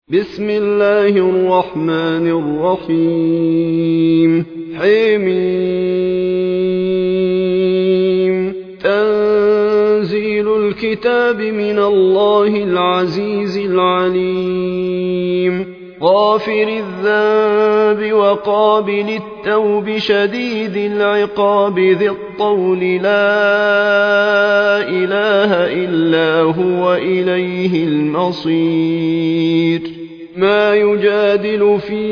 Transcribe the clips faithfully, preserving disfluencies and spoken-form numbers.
بسم الله الرحمن الرحيم حميم تنزيل الكتاب من الله العزيز العليم غافر الذنب وقابل التوب شديد العقاب ذي الطول لا إله إلا هو إليه المصير ما يجادل في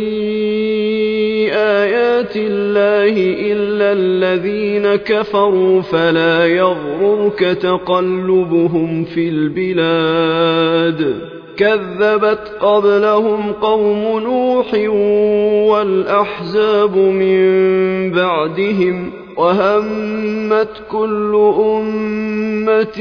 آيات الله إلا الذين كفروا فلا يغررك تقلبهم في البلاد كذبت قبلهم قوم نوح والأحزاب من بعدهم وهمت كل أمة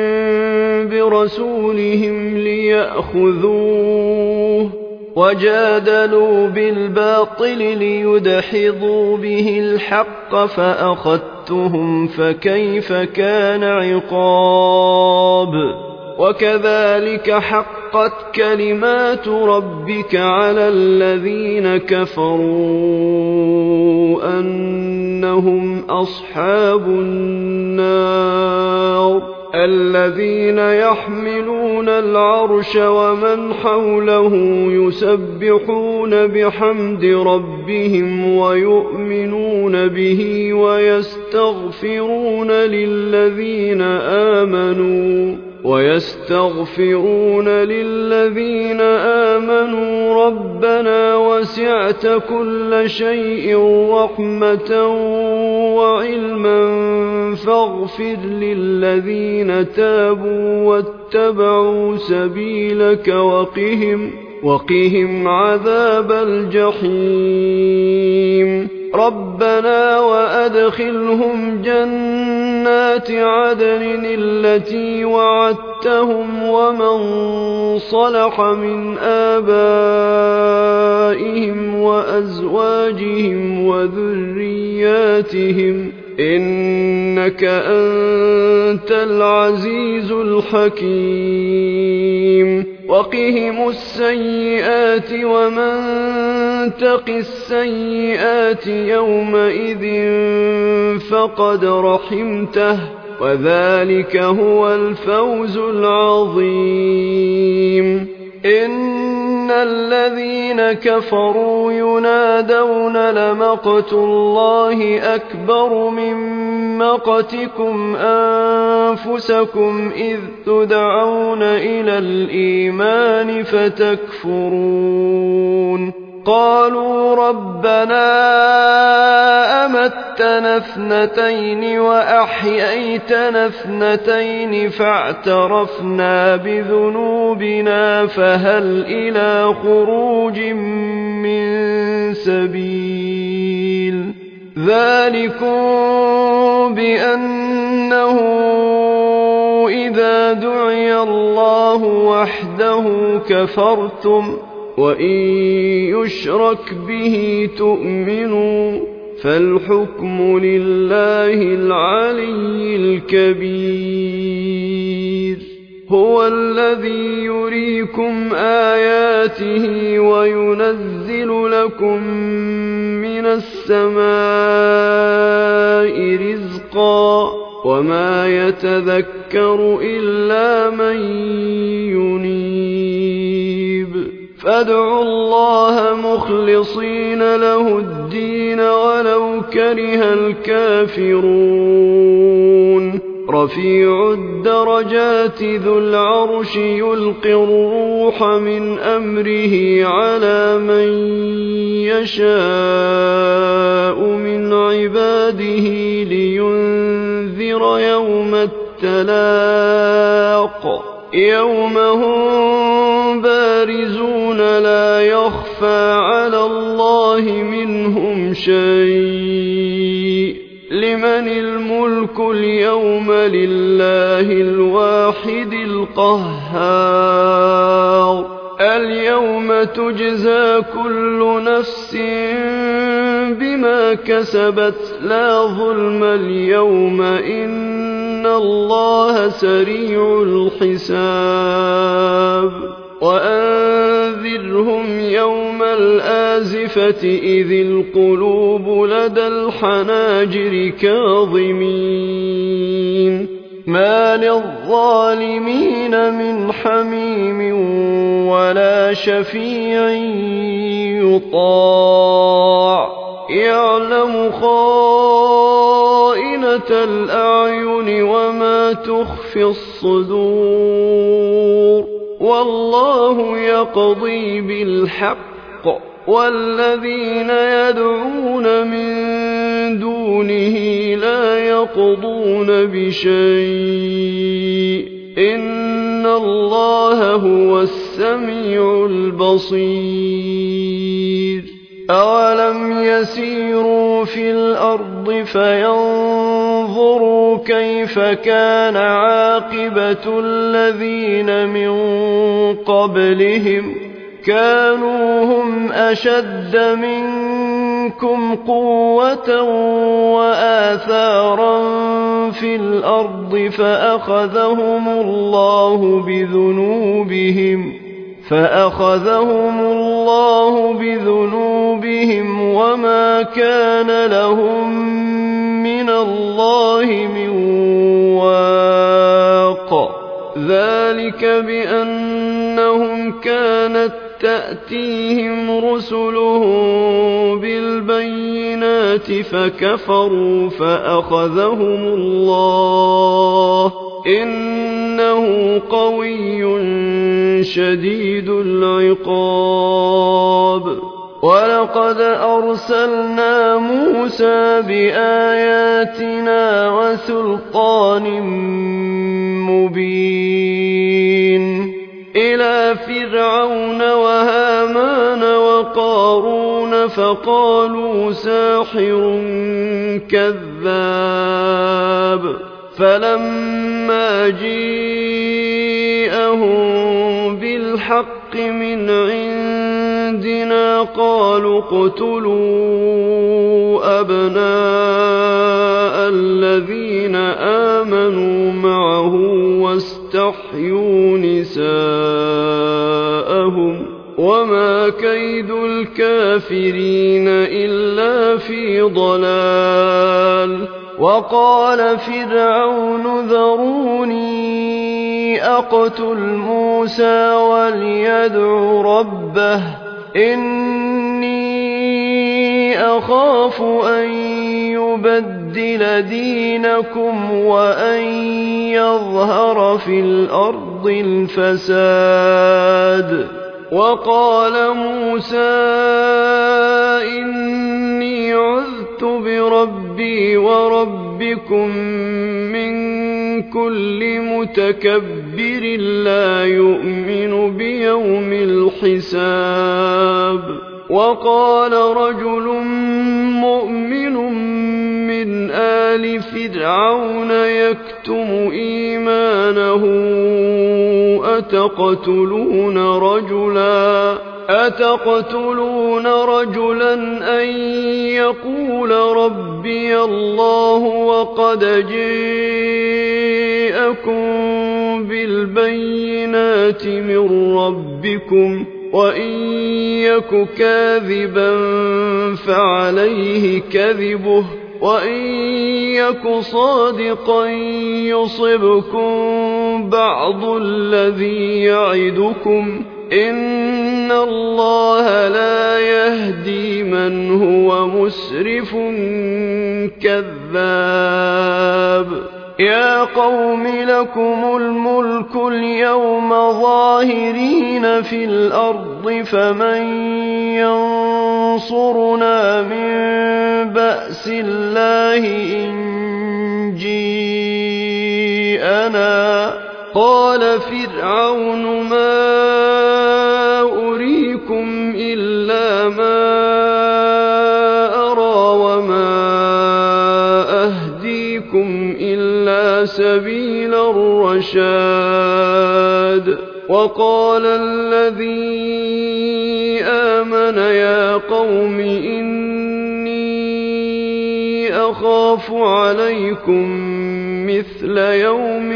برسولهم ليأخذوه وجادلوا بالباطل ليدحضوا به الحق فأخذتهم فكيف كان عقاب وكذلك حقت كلمات ربك على الذين كفروا أنهم أصحاب النار الذين يحملون العرش ومن حوله يسبحون بحمد ربهم ويؤمنون به ويستغفرون للذين آمنوا ويستغفرون للذين آمنوا ربنا وسعت كل شيء رحمة وعلما فاغفر للذين تابوا واتبعوا سبيلك وقهم وقهم عذاب الجحيم ربنا وأدخلهم جنات عدن التي وعدتهم ومن صلح من آبائهم وأزواجهم وذرياتهم إنك أنت العزيز الحكيم وقهم السيئات ومن تق السيئات يومئذ فقد رحمته وذلك هو الفوز العظيم إن الذين كفروا ينادون لمقت الله أكبر من مقتكم أنفسكم إذ تدعون إلى الإيمان فتكفرون قالوا ربنا أمتنا اثنتين وأحييتنا اثنتين فاعترفنا بذنوبنا فهل إلى خروج من سبيل ذلكم بأنه إذا دعي الله وحده كفرتم وإن يشرك به تؤمنوا فالحكم لله العلي الكبير هو الذي يريكم آياته وينزل لكم من السماء رزقا وما يتذكر إلا من ينيب فادعوا الله مخلصين له الدين ولو كره الكافرون رفيع الدرجات ذو العرش يلقي الروح من أمره على من يشاء من عباده لينذر يوم التلاق يوم هم بارزون لا يخفى على الله منهم شيء لمن الملك اليوم لله الواحد القهار اليوم تجزى كل نفس بما كسبت لا ظلم اليوم إن الله سريع الحساب وأنذر الآزفة إذ القلوب لدى الحناجر كاظمين ما للظالمين من حميم ولا شفيع يطاع يعلم خائنة الأعين وما تخفي الصدور والله يقضي بالحق والذين يدعون من دونه لا يقضون بشيء إن الله هو السميع البصير أولم يسيروا في الأرض فينظروا كيف كان عاقبة الذين من قبلهم كانوا هم أشد منكم قوة وآثارا في الأرض فأخذهم الله بذنوبهم فأخذهم الله بذنوبهم وما كان لهم من الله من واق ذلك بأنهم كانت تأتيهم رسلهم بالبينات فكفروا فأخذهم الله إنه قوي شديد العقاب ولقد أرسلنا موسى بآياتنا وسلطان مبين إلى فرعون وهامان وقارون فقالوا ساحر كذاب فلما جيءهم بالحق من عندنا قالوا اقتلوا أبناء الذين آمنوا معه واستحيوا نساءهم وما كيد الكافرين إلا في ضلال وقال فرعون ذروني أقتل موسى وليدع ربه إني أخاف أن يبدل دينكم وأن يظهر في الأرض الفساد وقال موسى إني عذت بربي وربكم من كل متكبر لا يؤمن بيوم الحساب وقال رجل مؤمن من آل فرعون يكتم إيمانه أتقتلون رجلا أتقتلون رجلا أن يقول ربي الله وقد جاءكم بالبينات من ربكم وإن يك كاذبا فعليه كذبه وإن يك صادقا يصبكم بعض الذي يعدكم إن الله لا يهدي من هو مسرف كذاب يا قوم لكم الملك اليوم ظاهرين في الأرض فمن ينصرنا من بأس الله إن جيءنا قال فرعون ما أريكم إلا ما أرى وما أهديكم إلا سبيل الرشاد وقال الذي آمن يا قوم إني أخاف عليكم مثل يوم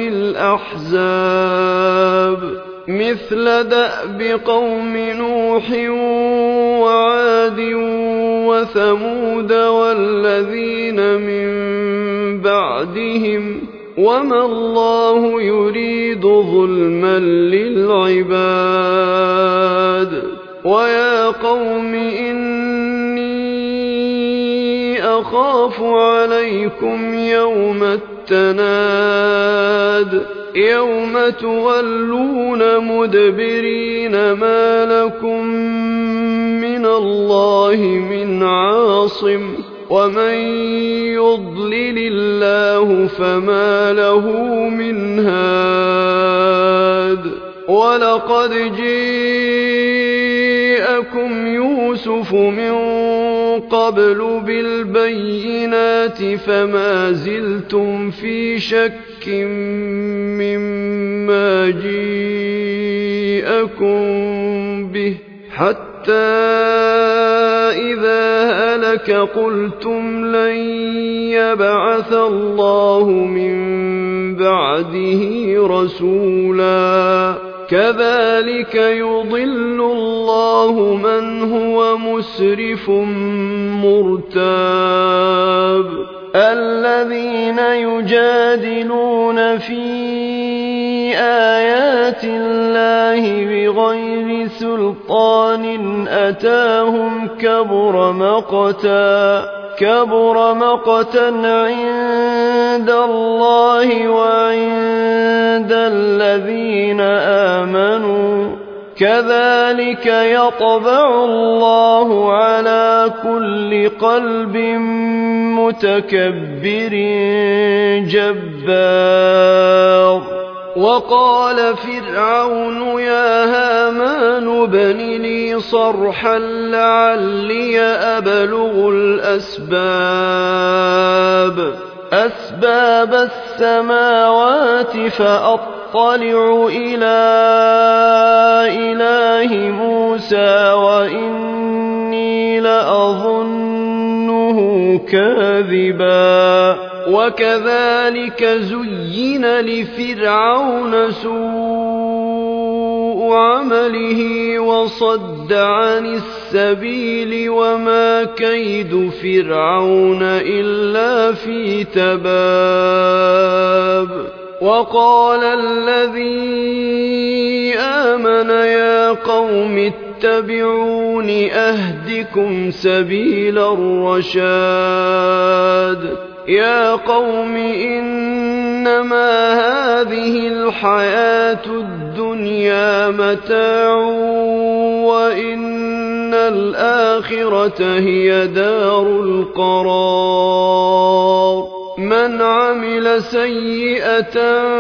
الأحزاب مثل دأب قوم نوح وعاد وثمود والذين من بعدهم وما الله يريد ظلما للعباد ويا قوم إني أخاف عليكم يوم التناد يوم تولون مدبرين ما لكم من الله من عاصم ومن يضلل الله فما له من هاد ولقد جاءكم يوسف من قبل بالبينات فما زلتم في شك مما جاءكم به حتى إذا هلك قلتم لن يبعث الله من بعده رسولا كذلك يضل الله من هو مسرف مرتاب الذين يجادلون في آيات الله بغير سلطان أتاهم كبر مقتا كبر مقتا عند الله وعند الذين آمنوا كذلك يطبع الله على كل قلب متكبر جبار وقال فرعون يا هامان ابن لي صرحا لعلي أبلغ الأسباب أسباب السماوات فأطلع إلى إله موسى وإني لأظنه كاذبا وكذلك زين لفرعون سوء عمله وصد عن السبيل وما كيد فرعون إلا في تباب وقال الذي آمن يا قوم اتبعون أهدكم سبيل الرشاد يا قوم إنما هذه الحياة الدنيا متاع وإن الآخرة هي دار القرار من عمل سيئة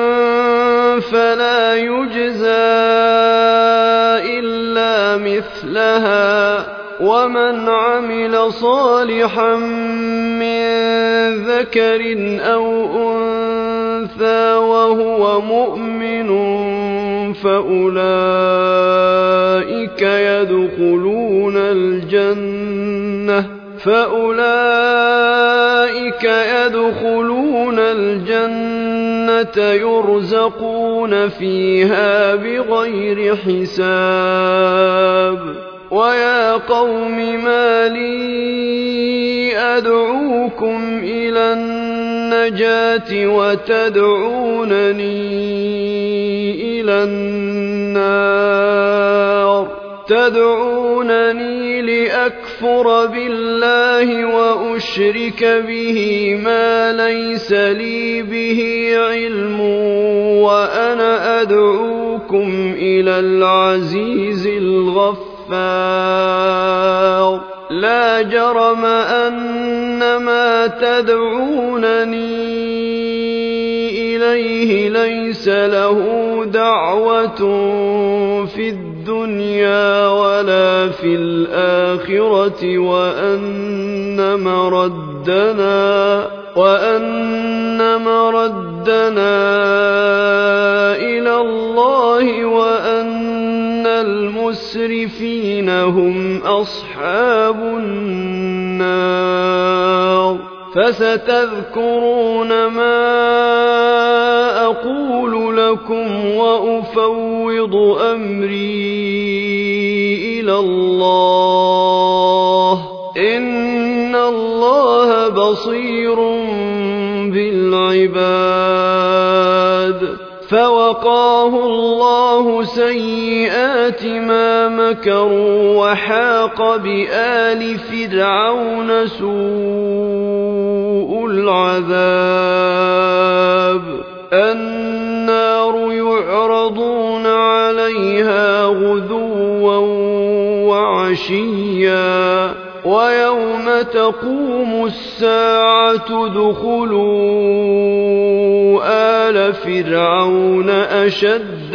فلا يجزى إلا مثلها ومن عمل صالحا من ذكر أو أنثى وهو مؤمن فأولئك يدخلون الجنة فأولئك يدخلون الجنة يرزقون فيها بغير حساب ويا قوم ما لي أدعوكم إلى النجاة وتدعونني إلى النار تدعونني لأكفر بالله وأشرك به ما ليس لي به علم وأنا أدعوكم إلى العزيز الغفار لا جرم أن ما تدعونني إليه ليس له دعوة في الدنيا ولا في الآخرة وأن مردنا وأن مردنا إلى الله وأن المسرفين هم أصحاب النار فستذكرون ما أقول لكم وأفوض أمري إلى الله إن بصير بالعباد فوقاه الله سيئات ما مكروا وحاق بآل فرعون سوء العذاب النار يعرضون عليها غدوا وعشيا ويوم تقوم الساعة ادخلوا آل فرعون أشد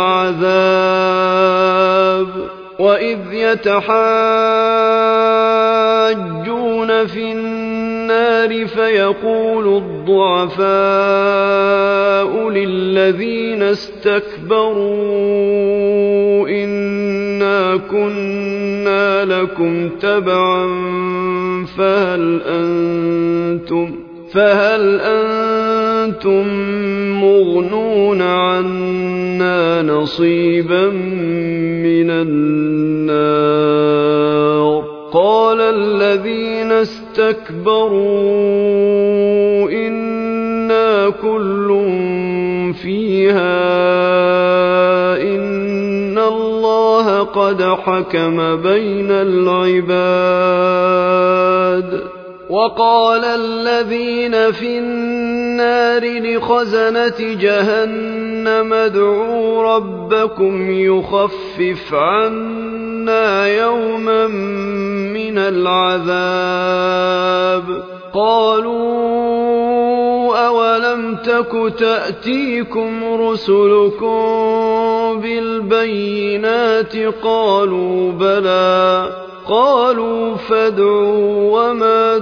العذاب وإذ يتحاجون في النار فيقول الضعفاء للذين استكبروا إنا كنا لكم تبعا فهل أنتم فهل أنتم مغنون عنا نصيبا من النار قال الذين استكبروا إنا كل فيها إن الله قد حكم بين العباد وقال الذين في النار لخزنة جهنم ادعوا ربكم يخفف عنا يوما من العذاب قالوا أولم تك تأتيكم رسلكم بالبينات قالوا بلى قالوا فادعوا وما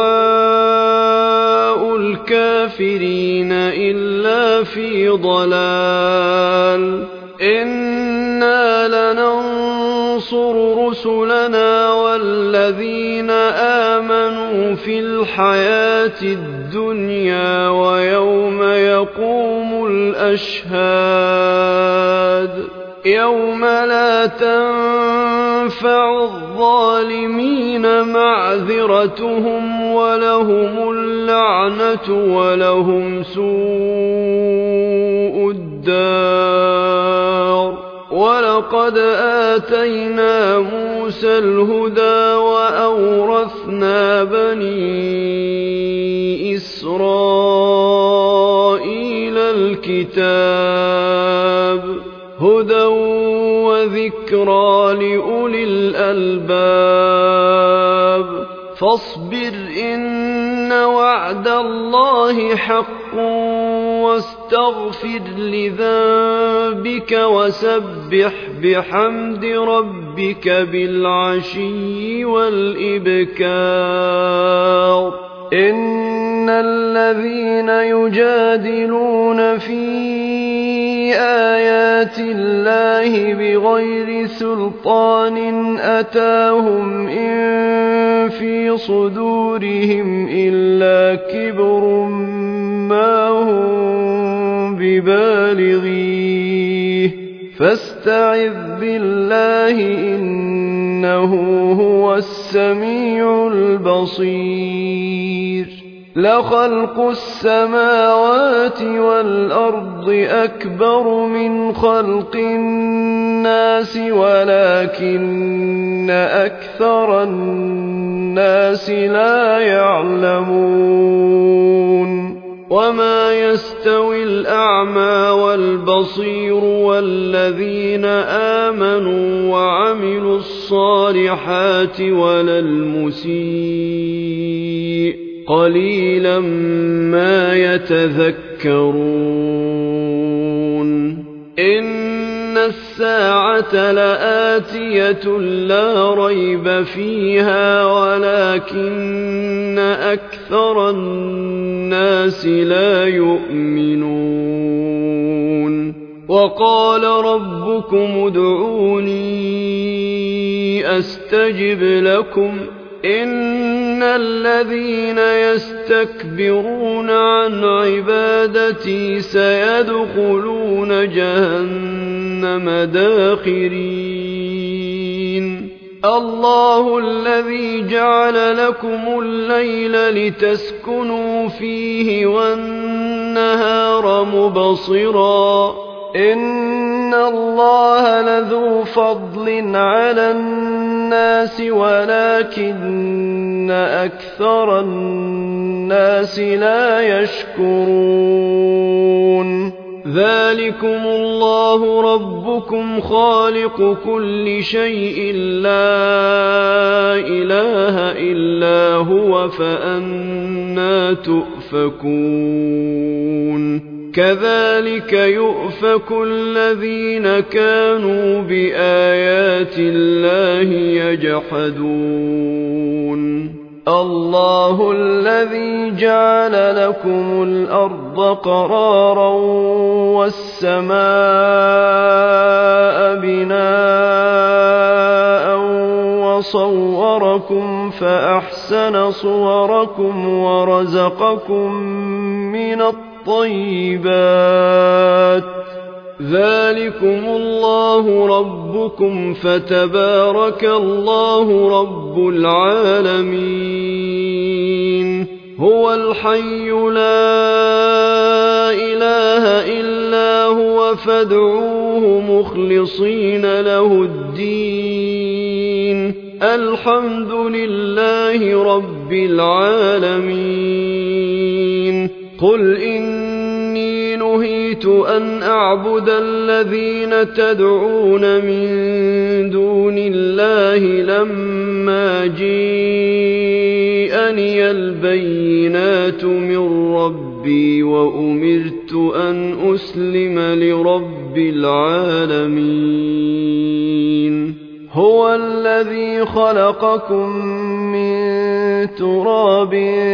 دعاء الكافرين إلا في ضلال إنا لننصر رسلنا والذين آمنوا في الحياة الدنيا ويوم يقوم الأشهاد يوم لا تنفع الظالمين معذرتهم ولهم اللعنة ولهم سوء الدار ولقد آتينا موسى الهدى وأورثنا بني إسرائيل الكتاب هدى وذكرى لأولي الألباب فاصبر إن وعد الله حق واستغفر لذنبك وسبح بحمد ربك بالعشي والإبكار إن الذين يجادلون في آيات الله بغير سلطان أتاهم إن في صدورهم إلا كبر ما هم ببالغيه فاستعذ بالله إنه هو السميع البصير لخلق السماوات والأرض أكبر من خلق الناس ولكن أكثر الناس لا يعلمون وما يستوي الأعمى والبصير والذين آمنوا وعملوا الصالحات ولا المسيء قليلا ما يتذكرون إن الساعة لآتية لا ريب فيها ولكن أكثر الناس لا يؤمنون وقال ربكم ادعوني أستجب لكم إن الذين يستكبرون عن عبادتي سيدخلون جهنم داخرين الله الذي جعل لكم الليل لتسكنوا فيه والنهار مبصرا إن الله لذو فضل على الناس ولكن أكثر الناس لا يشكرون ذلكم الله ربكم خالق كل شيء لا إله إلا هو فأنى تؤفكون كذلك يؤفك الذين كانوا بآيات الله يجحدون الله الذي جعل لكم الأرض قرارا والسماء بناء وصوركم فأحسن صوركم ورزقكم من الطيبات ذلكم الله ربكم فتبارك الله رب العالمين هو الحي لا إله إلا هو فادعوه مخلصين له الدين الحمد لله رب العالمين قل إني نهيت أن أعبد الذين تدعون من دون الله لما جيءني البينات من ربي وأمرت أن أسلم لرب العالمين هو الذي خلقكم من تراب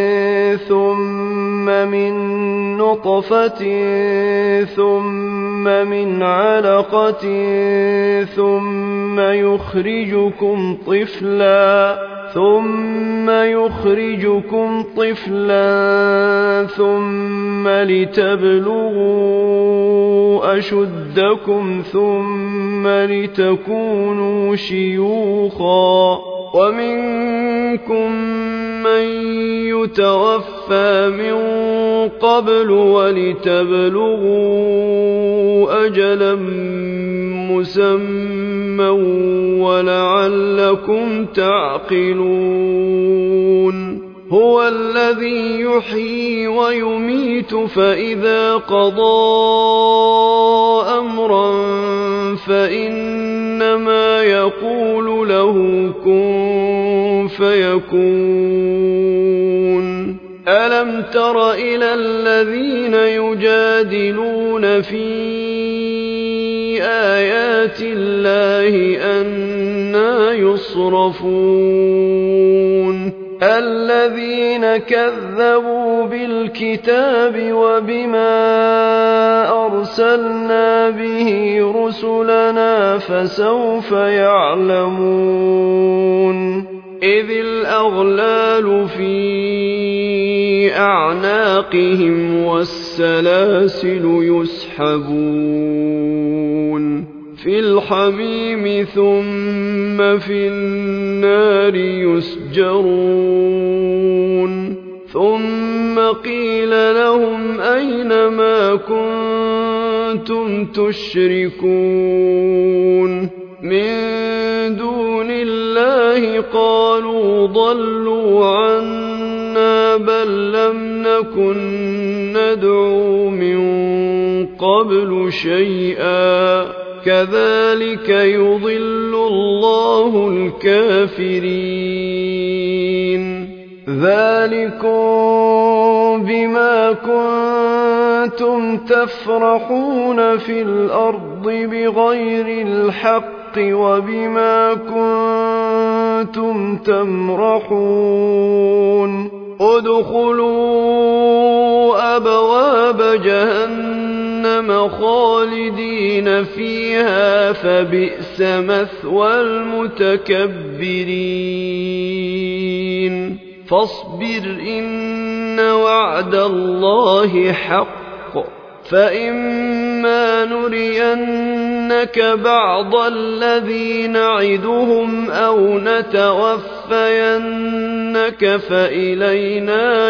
ثم من نطفة ثم من علقة ثم يخرجكم طفلا ثم يخرجكم طفلا ثم لتبلغوا أشدكم ثم لتكونوا شيوخا ومنكم من يتوفى من قبل ولتبلغوا أجلا مسمى ولعلكم تعقلون هو الذي يحيي ويميت فإذا قضى أمرا فإنما يقول له كن فيكون ألم تر إلى الذين يجادلون في آيات الله أنى يصرفون الذين كذبوا بالكتاب وبما أرسلنا به رسلنا فسوف يعلمون إذ الأغلال في أعناقهم والسلاسل يسحبون في الحميم ثم في النار يسجرون ثم قيل لهم أين ما كنتم تشركون من دون الله قالوا ضلوا عنا بل لم نكن ندعو من قبل شيئا كذلك يضل الله الكافرين ذلكم بما كنتم تفرحون في الأرض بغير الحق وبما كنتم تمرحون ادخلوا أبواب جهنم خالدين فيها فبئس مثوى المتكبرين فاصبر إن وعد الله حق فإما نرين نُنَبِّئَنَّكَ بَعْضَ الَّذِي نَعِدُهُمْ أَوْ نَتَوَفَّيَنَّكَ فَإِلَيْنَا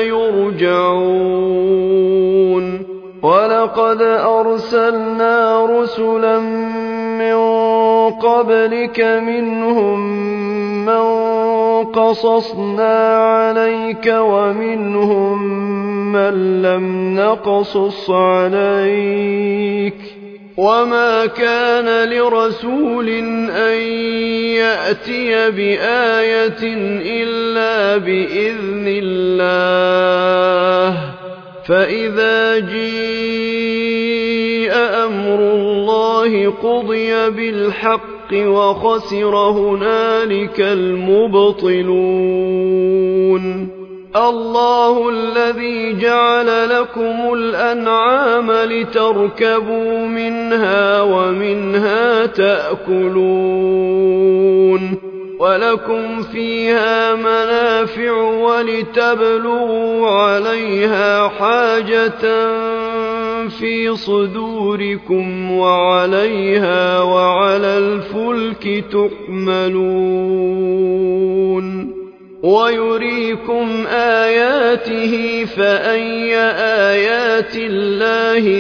يُرْجَعُونَ وَلَقَدْ أَرْسَلْنَا رُسُلًا مِّن قَبْلِكَ مِنْهُم مَّن قَصَصْنَا عَلَيْكَ وَمِنْهُم مَّن لَّمْ نَقْصُصْ عَلَيْكَ ۗ وَمَا كَانَ لِرَسُولٍ أَن يَأْتِيَ بِآيَةٍ إِلَّا بِإِذْنِ اللَّهِ ۚ فَإِذَا جِاءَ أَمْرُ اللَّهِ قُضِيَ بِالْحَقِّ وَخَسِرَ هُنَالِكَ الْمُبْطِلُونَ اللَّهُ الَّذِي جَعَلَ لَكُمُ الْأَنْعَامَ لِتَرْكَبُوا مِنْهَا وَمِنْهَا تَأْكُلُونَ وَلَكُمْ فِيهَا مَنَافِعُ وَلِتَبْلُغُوا عَلَيْهَا حَاجَةً فِي صُدُورِكُمْ وَعَلَيْهَا وَعَلَى الْفُلْكِ تُحْمَلُونَ وَيُرِيكُمْ آيَاتِهِ فَأَيَّ آيَاتِ اللَّهِ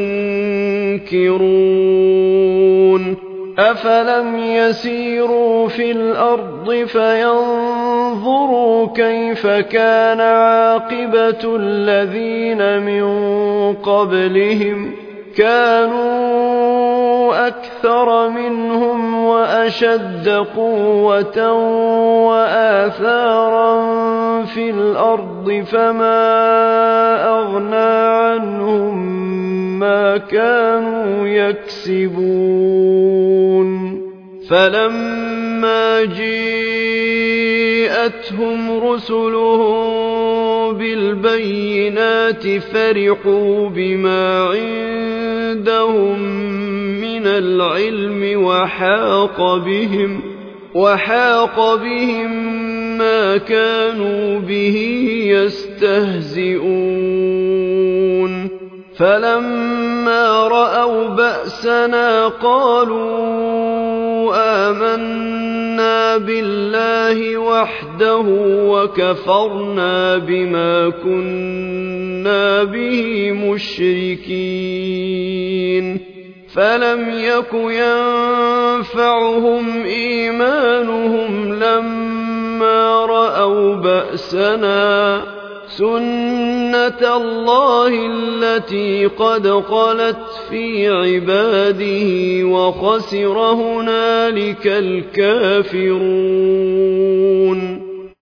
تُنكِرُونَ أَفَلَمْ يَسِيرُوا فِي الْأَرْضِ فَيَنظُرُوا كَيْفَ كَانَ عَاقِبَةُ الَّذِينَ مِن قَبْلِهِمْ ۚ كَانُوا أَكْثَرَ مِنْهُمْ وَأَشَدَّ قُوَّةً وَآثَارًا فِي الْأَرْضِ فَمَا أَغْنَىٰ عَنْهُم مَّا كَانُوا يَكْسِبُونَ فَلَمَّا جَاءَتْهُمْ رُسُلُهُم بِالْبَيِّنَاتِ فَرِحُوا بِمَا عِندَهُم مِّنَ الْعِلْمِ وَحَاقَ بِهِم وَحَاقَ بِهِم مَّا كَانُوا بِهِ يَسْتَهْزِئُونَ فَلَمَّا رَأَوْا بَأْسَنَا قَالُوا آمَنَّا بِاللَّهِ وَحْدَهُ وَكَفَرْنَا بِمَا كُنَّا بِهِ مُشْرِكِينَ فَلَمْ يَكُ يَنفَعُهُمْ إِيمَانُهُمْ لَمَّا رَأَوْا بَأْسَنَا ۖ سُنَّةَ اللَّهِ الَّتِي قَدْ خَلَتْ فِي عِبَادِهِ ۖ وَخَسِرَ هُنَالِكَ الْكَافِرُونَ